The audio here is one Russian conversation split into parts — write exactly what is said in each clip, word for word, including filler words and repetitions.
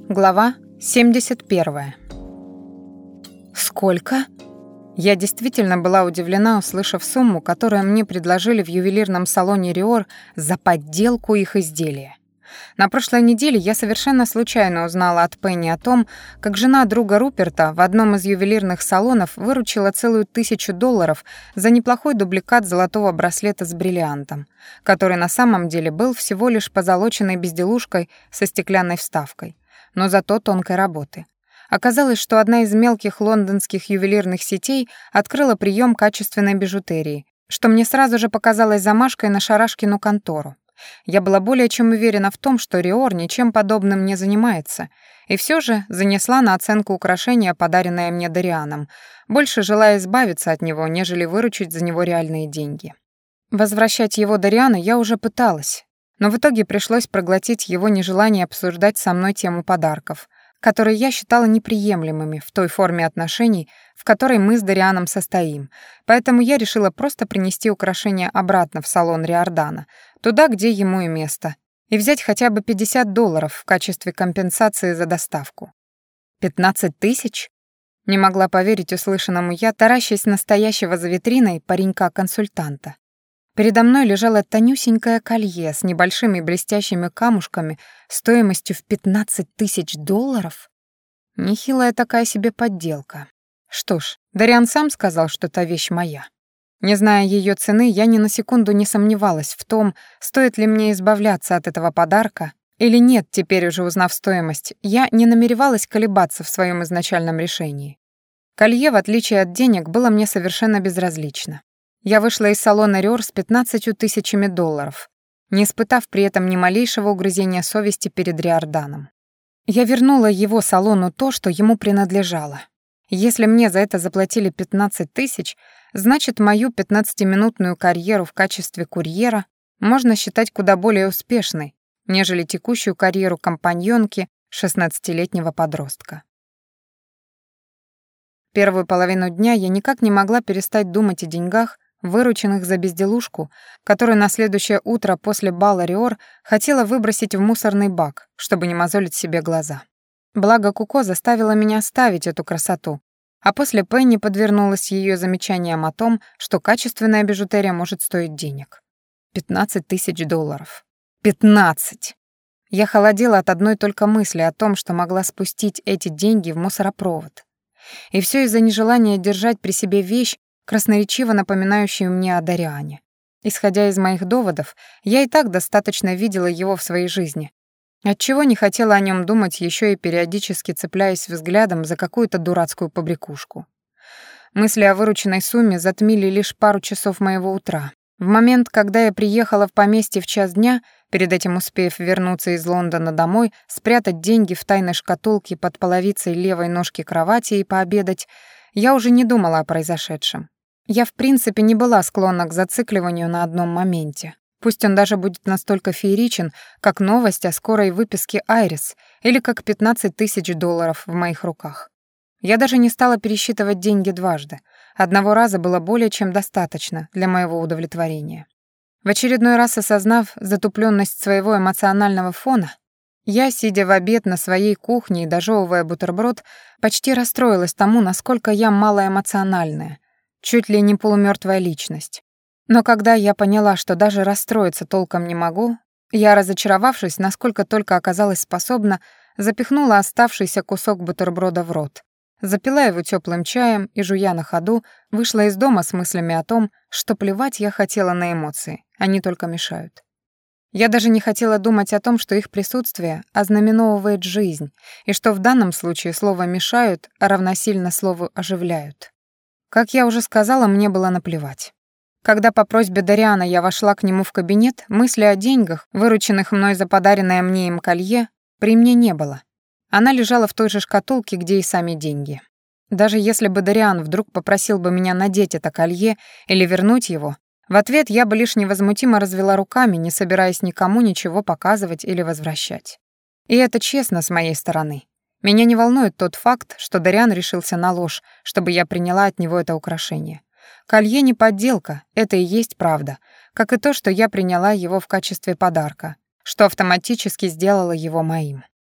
Глава семьдесят первая. Сколько? Я действительно была удивлена, услышав сумму, которую мне предложили в ювелирном салоне Риор за подделку их изделия. На прошлой неделе я совершенно случайно узнала от Пенни о том, как жена друга Руперта в одном из ювелирных салонов выручила целую тысячу долларов за неплохой дубликат золотого браслета с бриллиантом, который на самом деле был всего лишь позолоченной безделушкой со стеклянной вставкой, но зато тонкой работы. Оказалось, что одна из мелких лондонских ювелирных сетей открыла прием качественной бижутерии, что мне сразу же показалось замашкой на Шарашкину контору. Я была более чем уверена в том, что Риор ничем подобным не занимается, и все же занесла на оценку украшения, подаренное мне Дарианом, больше желая избавиться от него, нежели выручить за него реальные деньги. Возвращать его Дариану я уже пыталась, но в итоге пришлось проглотить его нежелание обсуждать со мной тему подарков, которые я считала неприемлемыми в той форме отношений, в которой мы с Дарианом состоим, поэтому я решила просто принести украшения обратно в салон Риордана, туда, где ему и место, и взять хотя бы пятьдесят долларов в качестве компенсации за доставку. пятнадцать тысяч? Не могла поверить услышанному я, таращась на стоящего за витриной паренька-консультанта. Передо мной лежало тонюсенькое колье с небольшими блестящими камушками стоимостью в пятнадцать тысяч долларов. Нехилая такая себе подделка. Что ж, Дариан сам сказал, что та вещь моя. Не зная ее цены, я ни на секунду не сомневалась в том, стоит ли мне избавляться от этого подарка или нет. Теперь уже узнав стоимость, я не намеревалась колебаться в своем изначальном решении. Колье, в отличие от денег, было мне совершенно безразлично. Я вышла из салона Риор с пятнадцатью тысячами долларов, не испытав при этом ни малейшего угрызения совести перед Риорданом. Я вернула его салону то, что ему принадлежало. Если мне за это заплатили пятнадцать тысяч, значит, мою пятнадцатиминутную карьеру в качестве курьера можно считать куда более успешной, нежели текущую карьеру компаньонки шестнадцатилетнего подростка. Первую половину дня я никак не могла перестать думать о деньгах, вырученных за безделушку, которую на следующее утро после бала Риор хотела выбросить в мусорный бак, чтобы не мозолить себе глаза. Благо Куко заставила меня оставить эту красоту, а после Пенни подвернулась ее замечанием о том, что качественная бижутерия может стоить денег. пятнадцать тысяч долларов. пятнадцать! Я холодела от одной только мысли о том, что могла спустить эти деньги в мусоропровод. И все из-за нежелания держать при себе вещь, красноречиво напоминающую мне о Дариане. Исходя из моих доводов, я и так достаточно видела его в своей жизни, отчего не хотела о нем думать, еще и периодически цепляясь взглядом за какую-то дурацкую побрякушку. Мысли о вырученной сумме затмили лишь пару часов моего утра. В момент, когда я приехала в поместье в час дня, перед этим успев вернуться из Лондона домой, спрятать деньги в тайной шкатулке под половицей левой ножки кровати и пообедать, я уже не думала о произошедшем. Я в принципе не была склонна к зацикливанию на одном моменте. Пусть он даже будет настолько фееричен, как новость о скорой выписке Айрис или как пятнадцать тысяч долларов в моих руках. Я даже не стала пересчитывать деньги дважды. Одного раза было более чем достаточно для моего удовлетворения. В очередной раз осознав затупленность своего эмоционального фона, я, сидя в обед на своей кухне и дожевывая бутерброд, почти расстроилась тому, насколько я малоэмоциональная, чуть ли не полумертвая личность. Но когда я поняла, что даже расстроиться толком не могу, я, разочаровавшись, насколько только оказалась способна, запихнула оставшийся кусок бутерброда в рот, запила его теплым чаем и, жуя на ходу, вышла из дома с мыслями о том, что плевать я хотела на эмоции, они только мешают. Я даже не хотела думать о том, что их присутствие ознаменовывает жизнь, и что в данном случае слово «мешают» равносильно слову «оживляют». Как я уже сказала, мне было наплевать. Когда по просьбе Дариана я вошла к нему в кабинет, мысли о деньгах, вырученных мной за подаренное мне им колье, при мне не было. Она лежала в той же шкатулке, где и сами деньги. Даже если бы Дариан вдруг попросил бы меня надеть это колье или вернуть его, в ответ я бы лишь невозмутимо развела руками, не собираясь никому ничего показывать или возвращать. И это честно с моей стороны. Меня не волнует тот факт, что Дариан решился на ложь, чтобы я приняла от него это украшение. Колье не подделка, это и есть правда, как и то, что я приняла его в качестве подарка, что автоматически сделало его моим.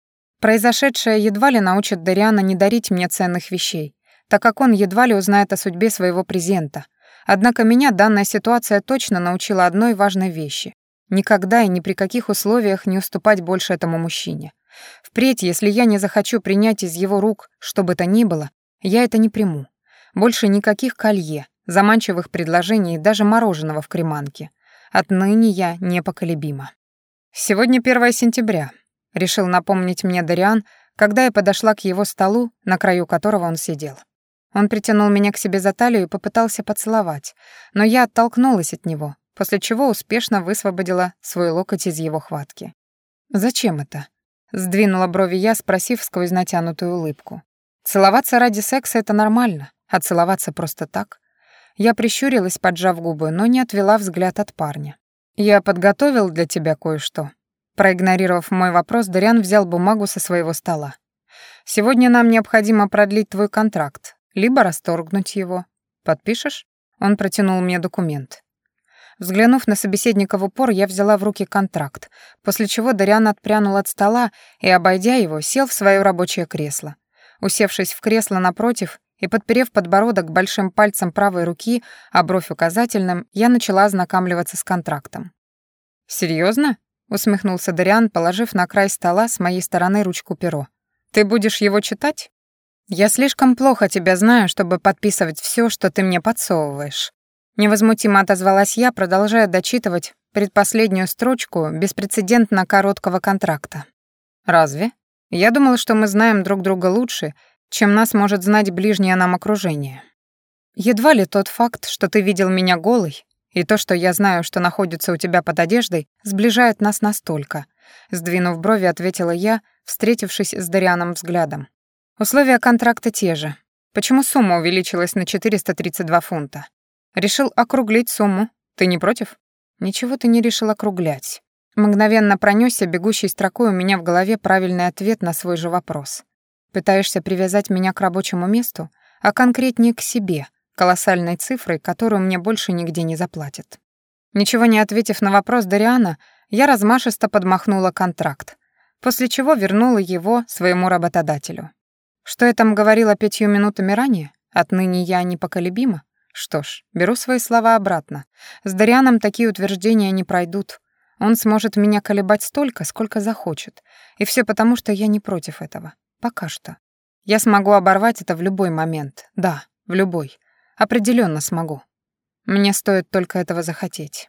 Произошедшее едва ли научит Дариана не дарить мне ценных вещей, так как он едва ли узнает о судьбе своего презента. Однако меня данная ситуация точно научила одной важной вещи: никогда и ни при каких условиях не уступать больше этому мужчине. Впредь, если я не захочу принять из его рук что бы то ни было, я это не приму. Больше никаких колье, заманчивых предложений и даже мороженого в креманке. Отныне я непоколебима. Сегодня первое сентября. Решил напомнить мне Дариан, когда я подошла к его столу, на краю которого он сидел. Он притянул меня к себе за талию и попытался поцеловать, но я оттолкнулась от него, после чего успешно высвободила свой локоть из его хватки. «Зачем это?» — сдвинула брови я, спросив сквозь натянутую улыбку. «Целоваться ради секса — это нормально, а целоваться просто так?» Я прищурилась, поджав губы, но не отвела взгляд от парня. «Я подготовил для тебя кое-что». Проигнорировав мой вопрос, Дариан взял бумагу со своего стола. «Сегодня нам необходимо продлить твой контракт, либо расторгнуть его. Подпишешь?» Он протянул мне документ. Взглянув на собеседника в упор, я взяла в руки контракт, после чего Дариан отпрянул от стола и, обойдя его, сел в свое рабочее кресло. Усевшись в кресло напротив и подперев подбородок большим пальцем правой руки, а бровь указательным, я начала ознакомливаться с контрактом. «Серьезно?» — усмехнулся Дариан, положив на край стола с моей стороны ручку-перо. «Ты будешь его читать?» «Я слишком плохо тебя знаю, чтобы подписывать все, что ты мне подсовываешь». Невозмутимо отозвалась я, продолжая дочитывать предпоследнюю строчку беспрецедентно короткого контракта. «Разве? Я думала, что мы знаем друг друга лучше, чем нас может знать ближнее нам окружение. Едва ли тот факт, что ты видел меня голой, и то, что я знаю, что находится у тебя под одеждой, сближает нас настолько», — сдвинув брови, ответила я, встретившись с Дарианом взглядом. «Условия контракта те же. Почему сумма увеличилась на четыреста тридцать два фунта? Решил округлить сумму. Ты не против?» «Ничего ты не решил округлять». Мгновенно пронёсся бегущей строкой у меня в голове правильный ответ на свой же вопрос. «Пытаешься привязать меня к рабочему месту, а конкретнее к себе, колоссальной цифрой, которую мне больше нигде не заплатят». Ничего не ответив на вопрос Дариана, я размашисто подмахнула контракт, после чего вернула его своему работодателю. Что я там говорила пятью минутами ранее? Отныне я непоколебима? Что ж, беру свои слова обратно. С Дарианом такие утверждения не пройдут. Он сможет меня колебать столько, сколько захочет. И все потому, что я не против этого. Пока что. Я смогу оборвать это в любой момент. Да, в любой. Определенно смогу. Мне стоит только этого захотеть.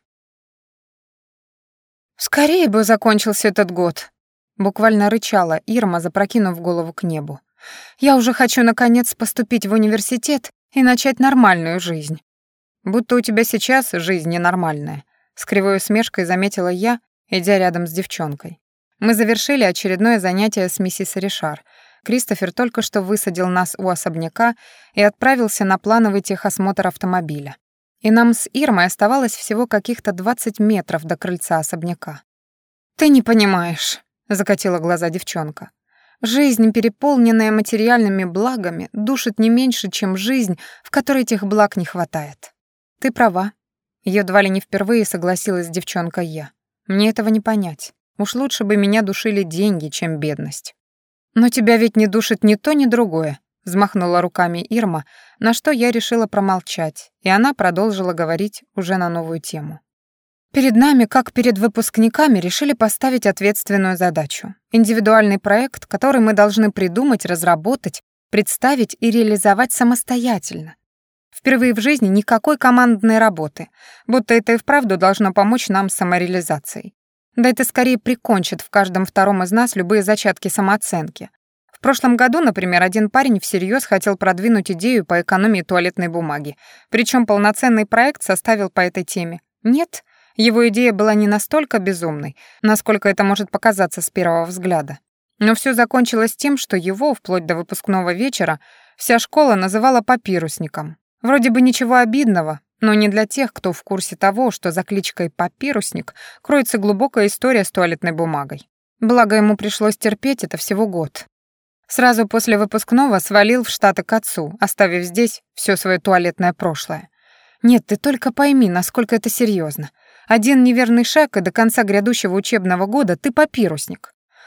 «Скорее бы закончился этот год», — буквально рычала Ирма, запрокинув голову к небу. «Я уже хочу, наконец, поступить в университет и начать нормальную жизнь». «Будто у тебя сейчас жизнь ненормальная», — с кривой усмешкой заметила я, идя рядом с девчонкой. Мы завершили очередное занятие с миссис Ришар. Кристофер только что высадил нас у особняка и отправился на плановый техосмотр автомобиля. И нам с Ирмой оставалось всего каких-то двадцать метров до крыльца особняка. «Ты не понимаешь», — закатила глаза девчонка. «Жизнь, переполненная материальными благами, душит не меньше, чем жизнь, в которой этих благ не хватает». «Ты права». Едва ли не впервые согласилась с девчонкой я. «Мне этого не понять. Уж лучше бы меня душили деньги, чем бедность». «Но тебя ведь не душит ни то, ни другое», — взмахнула руками Ирма, на что я решила промолчать, и она продолжила говорить уже на новую тему. «Перед нами, как перед выпускниками, решили поставить ответственную задачу. Индивидуальный проект, который мы должны придумать, разработать, представить и реализовать самостоятельно. Впервые в жизни никакой командной работы, будто это и вправду должно помочь нам с самореализацией. Да это скорее прикончит в каждом втором из нас любые зачатки самооценки. В прошлом году, например, один парень всерьез хотел продвинуть идею по экономии туалетной бумаги, причем полноценный проект составил по этой теме. Нет, его идея была не настолько безумной, насколько это может показаться с первого взгляда. Но все закончилось тем, что его, вплоть до выпускного вечера, вся школа называла папирусником. Вроде бы ничего обидного, но не для тех, кто в курсе того, что за кличкой «папирусник» кроется глубокая история с туалетной бумагой. Благо ему пришлось терпеть это всего год. Сразу после выпускного свалил в Штаты к отцу, оставив здесь все свое туалетное прошлое. Нет, ты только пойми, насколько это серьезно. Один неверный шаг, и до конца грядущего учебного года ты папирусник.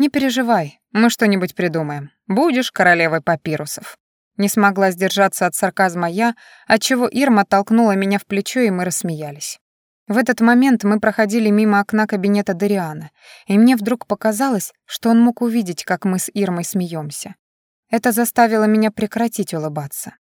«Не переживай, мы что-нибудь придумаем. Будешь королевой папирусов». Не смогла сдержаться от сарказма я, отчего Ирма толкнула меня в плечо, и мы рассмеялись. В этот момент мы проходили мимо окна кабинета Дариана, и мне вдруг показалось, что он мог увидеть, как мы с Ирмой смеемся. Это заставило меня прекратить улыбаться.